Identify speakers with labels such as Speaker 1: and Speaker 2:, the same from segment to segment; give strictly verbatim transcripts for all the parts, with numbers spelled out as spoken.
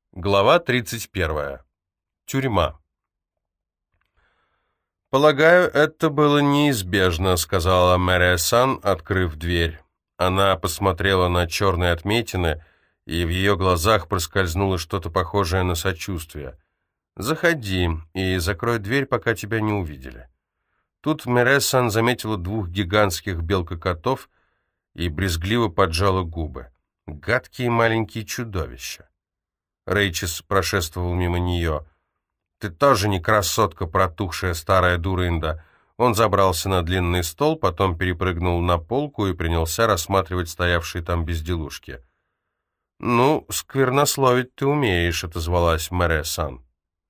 Speaker 1: Глава тридцать первая. Тюрьма. «Полагаю, это было неизбежно», — сказала Мэрия Сан, открыв дверь. Она посмотрела на черные отметины, и в ее глазах проскользнуло что-то похожее на сочувствие. «Заходи и закрой дверь, пока тебя не увидели». Тут Мэрия Сан заметила двух гигантских белкокотов и брезгливо поджала губы. Гадкие маленькие чудовища. Рейчес прошествовал мимо нее. «Ты тоже не красотка, протухшая старая дурында». Он забрался на длинный стол, потом перепрыгнул на полку и принялся рассматривать стоявшие там безделушки. «Ну, сквернословить ты умеешь», — отозвалась Мэрия Сан.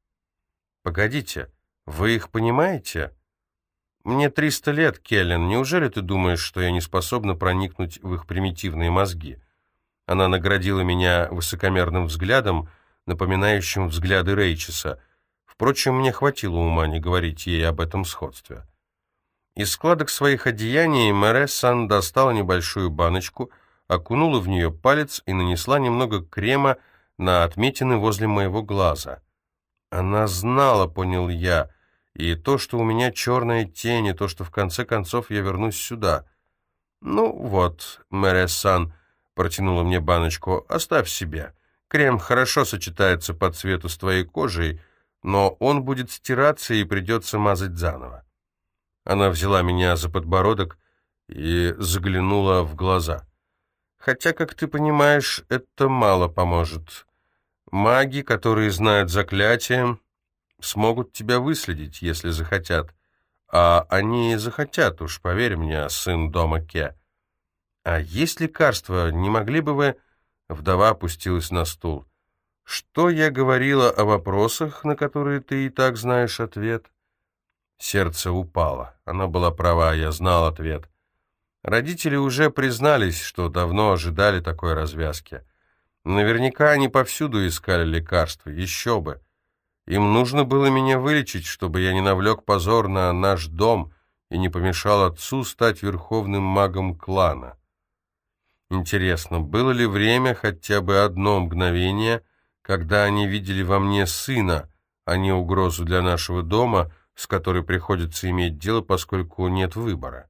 Speaker 1: «Погодите, вы их понимаете?» «Мне триста лет, Келлен. Неужели ты думаешь, что я не способна проникнуть в их примитивные мозги?» Она наградила меня высокомерным взглядом, напоминающим взгляды Рейчеса. Впрочем, мне хватило ума не говорить ей об этом сходстве. Из складок своих одеяний Мэрия Сан достала небольшую баночку, окунула в нее палец и нанесла немного крема на отметины возле моего глаза. Она знала, понял я, и то, что у меня черная тень, и то, что в конце концов я вернусь сюда. «Ну вот, Мэрия Сан», протянула мне баночку, — «оставь себе. Крем хорошо сочетается по цвету с твоей кожей, но он будет стираться и придется мазать заново». Она взяла меня за подбородок и заглянула в глаза. «Хотя, как ты понимаешь, это мало поможет. Маги, которые знают заклятие, смогут тебя выследить, если захотят. А они захотят, уж поверь мне, сын дома Ке. «А есть лекарства? Не могли бы вы...» Вдова опустилась на стул. «Что я говорила о вопросах, на которые ты и так знаешь ответ?» Сердце упало. Она была права, я знал ответ. Родители уже признались, что давно ожидали такой развязки. Наверняка они повсюду искали лекарства, еще бы. Им нужно было меня вылечить, чтобы я не навлек позор на наш дом и не помешал отцу стать верховным магом клана. Интересно, было ли время, хотя бы одно мгновение, когда они видели во мне сына, а не угрозу для нашего дома, с которой приходится иметь дело, поскольку нет выбора?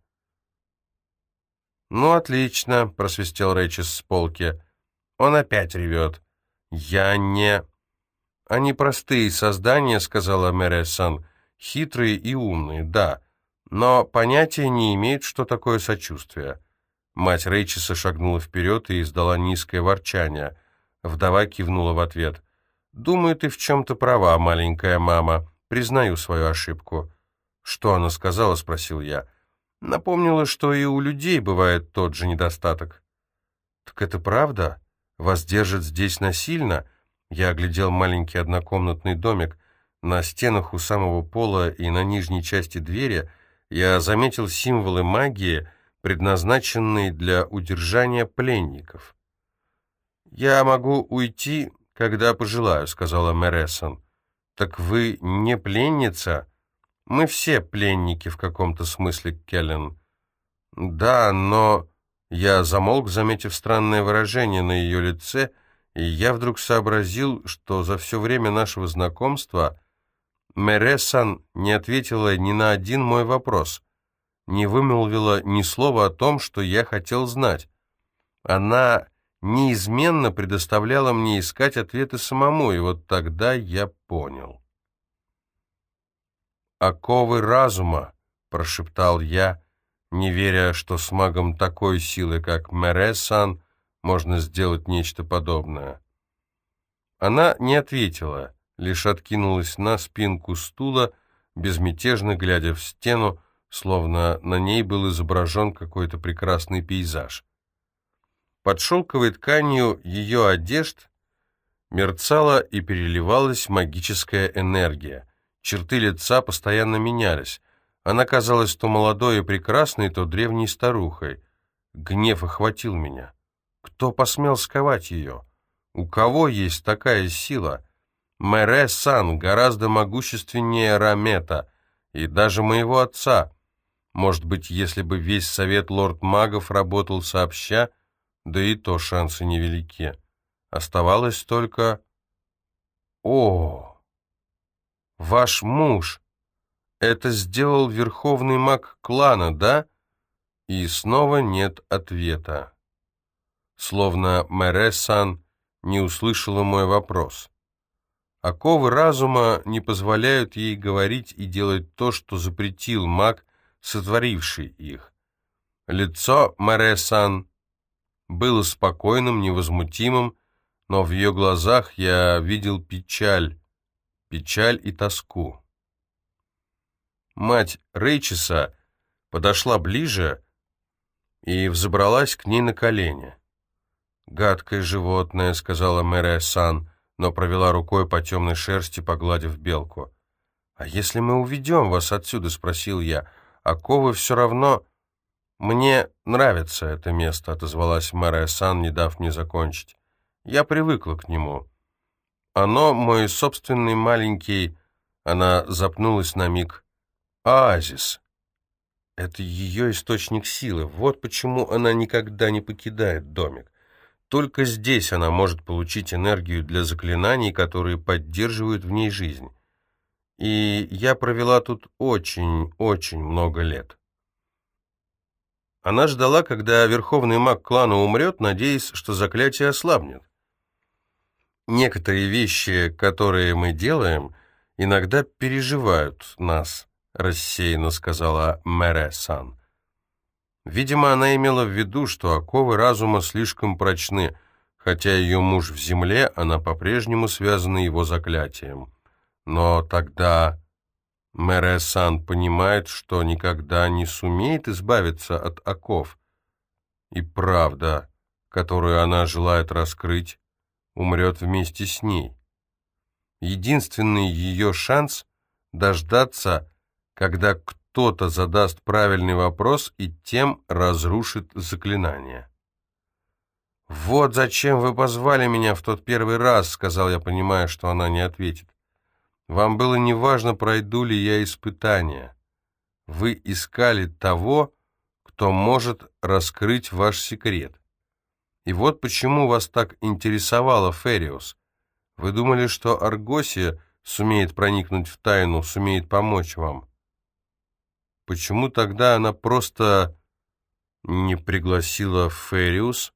Speaker 1: «Ну, отлично», — просвистел Рейчес с полки. «Он опять ревет». «Я не...» «Они простые создания», — сказала Мэрия Сан, — «хитрые и умные, да, но понятия не имеют, что такое сочувствие». Мать Рейчеса шагнула вперед и издала низкое ворчание. Вдова кивнула в ответ. «Думаю, ты в чем-то права, маленькая мама. Признаю свою ошибку». «Что она сказала?» — спросил я. «Напомнила, что и у людей бывает тот же недостаток». «Так это правда? Вас держат здесь насильно?» Я оглядел маленький однокомнатный домик. На стенах у самого пола и на нижней части двери я заметил символы магии, предназначенные для удержания пленников. «Я могу уйти, когда пожелаю», — сказала Мэрия Сан. «Так вы не пленница?» «Мы все пленники в каком-то смысле, Келлен». «Да, но...» Я замолк, заметив странное выражение на ее лице, и я вдруг сообразил, что за все время нашего знакомства Мэрия Сан не ответила ни на один мой вопрос, не вымолвила ни слова о том, что я хотел знать. Она неизменно предоставляла мне искать ответы самому, и вот тогда я понял. «Оковы разума», — прошептал я, не веря, что с магом такой силы, как Мэрия Сан, можно сделать нечто подобное. Она не ответила, лишь откинулась на спинку стула, безмятежно глядя в стену, словно на ней был изображен какой-то прекрасный пейзаж. Под шелковой тканью ее одежд мерцала и переливалась магическая энергия. Черты лица постоянно менялись. Она казалась то молодой и прекрасной, то древней старухой. Гнев охватил меня. Кто посмел сковать ее? У кого есть такая сила? Мэрия Сан гораздо могущественнее Рамета и даже моего отца. Может быть, если бы весь совет лорд-магов работал сообща, да и то шансы невелики. Оставалось только... О, ваш муж! Это сделал верховный маг клана, да? И снова нет ответа. Словно Мэре-сан не услышала мой вопрос. Оковы разума не позволяют ей говорить и делать то, что запретил маг, сотворивший их. Лицо Мэре-сан было спокойным, невозмутимым, но в ее глазах я видел печаль, печаль и тоску. Мать Рейчеса подошла ближе и взобралась к ней на колени. «Гадкое животное», — сказала Мэре-сан, но провела рукой по темной шерсти, погладив белку. «А если мы уведем вас отсюда?» — спросил я. «Оковы все равно...» «Мне нравится это место», — отозвалась Мэре-сан, не дав мне закончить. «Я привыкла к нему. Оно мой собственный маленький...» Она запнулась на миг. «Оазис. Это ее источник силы. Вот почему она никогда не покидает домик. Только здесь она может получить энергию для заклинаний, которые поддерживают в ней жизнь. И я провела тут очень-очень много лет». Она ждала, когда верховный маг клана умрет, надеясь, что заклятие ослабнет. «Некоторые вещи, которые мы делаем, иногда переживают нас», — рассеянно сказала Мэре-сан. Видимо, она имела в виду, что оковы разума слишком прочны, хотя ее муж в земле, она по-прежнему связана его заклятием. Но тогда Мэре-сан понимает, что никогда не сумеет избавиться от оков, и правда, которую она желает раскрыть, умрет вместе с ней. Единственный ее шанс — дождаться, когда кто-то задаст правильный вопрос и тем разрушит заклинание. «Вот зачем вы позвали меня в тот первый раз», — сказал я, понимая, что она не ответит. «Вам было неважно, пройду ли я испытание. Вы искали того, кто может раскрыть ваш секрет. И вот почему вас так интересовала Фериус. Вы думали, что Аргосия сумеет проникнуть в тайну, сумеет помочь вам. Почему тогда она просто не пригласила Фериус?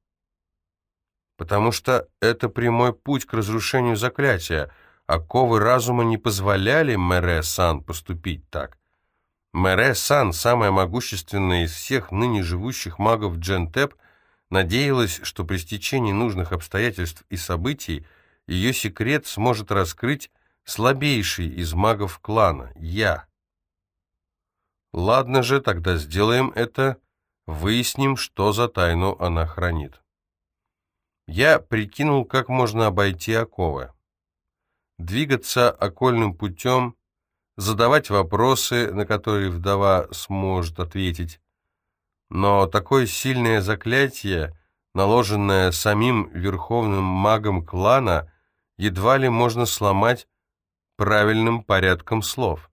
Speaker 1: Потому что это прямой путь к разрушению заклятия. Оковы разума не позволяли Мэре-сан поступить так. Мэре-сан, самая могущественная из всех ныне живущих магов Джентеп, надеялась, что при стечении нужных обстоятельств и событий ее секрет сможет раскрыть слабейший из магов клана — я. Ладно же, тогда сделаем это, выясним, что за тайну она хранит. Я прикинул, как можно обойти оковы. Двигаться окольным путем, задавать вопросы, на которые вдова сможет ответить. Но такое сильное заклятие, наложенное самим верховным магом клана, едва ли можно сломать правильным порядком слов.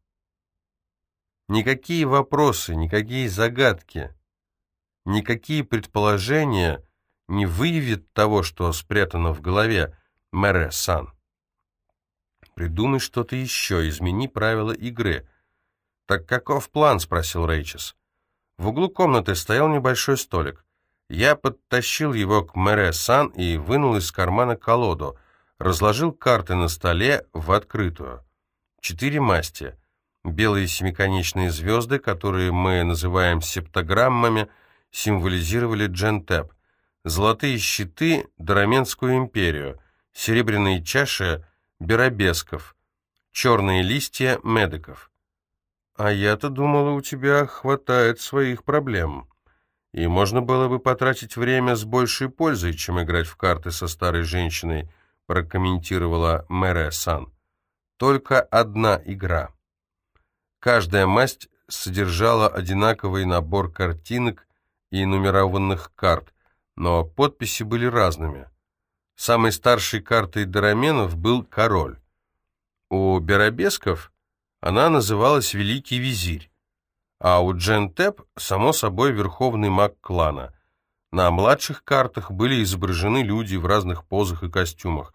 Speaker 1: Никакие вопросы, никакие загадки, никакие предположения не выявят того, что спрятано в голове Мэре-сан. «Придумай что-то еще, измени правила игры». «Так каков план?» — спросил Рейчес. В углу комнаты стоял небольшой столик. Я подтащил его к Мэре-сан и вынул из кармана колоду, разложил карты на столе в открытую. Четыре масти. Белые семиконечные звезды, которые мы называем септограммами, символизировали Джентеп. Золотые щиты — Дараменскую империю. Серебряные чаши — Беробесков. Черные листья — Медиков. «А я-то думала, у тебя хватает своих проблем, и можно было бы потратить время с большей пользой, чем играть в карты со старой женщиной», прокомментировала Мэре-сан. «Только одна игра». Каждая масть содержала одинаковый набор картинок и нумерованных карт, но подписи были разными. Самой старшей картой Дараменов был король. У Беробесков она называлась Великий Визирь, а у Джентеп, само собой, Верховный маг клана. На младших картах были изображены люди в разных позах и костюмах.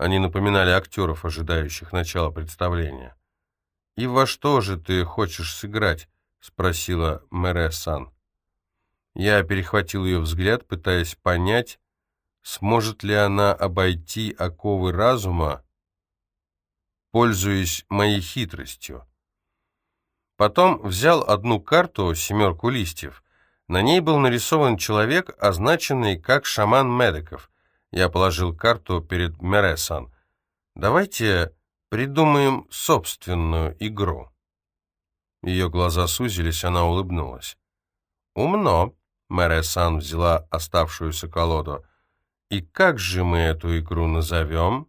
Speaker 1: Они напоминали актеров, ожидающих начала представления. «И во что же ты хочешь сыграть?» — спросила Мэре-сан. Я перехватил ее взгляд, пытаясь понять, сможет ли она обойти оковы разума, пользуясь моей хитростью. Потом взял одну карту, семерку листьев. На ней был нарисован человек, означенный как шаман Медеков. Я положил карту перед Мэре-сан. «Давайте придумаем собственную игру». Ее глаза сузились, она улыбнулась. «Умно», — Мэре-сан взяла оставшуюся колоду. «И как же мы эту игру назовем?»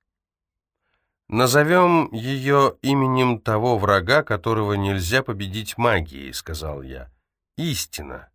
Speaker 1: «Назовем ее именем того врага, которого нельзя победить магией», — сказал я. «Истина».